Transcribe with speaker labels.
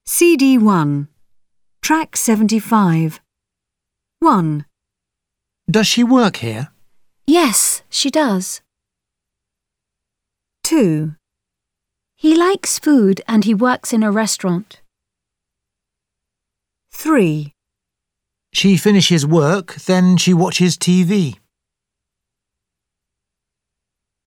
Speaker 1: CD1. Track 75. 1.
Speaker 2: Does she work here?
Speaker 3: Yes, she does.
Speaker 1: 2.
Speaker 3: He likes food and he works in a restaurant.
Speaker 1: 3.
Speaker 2: She finishes work, then she watches TV.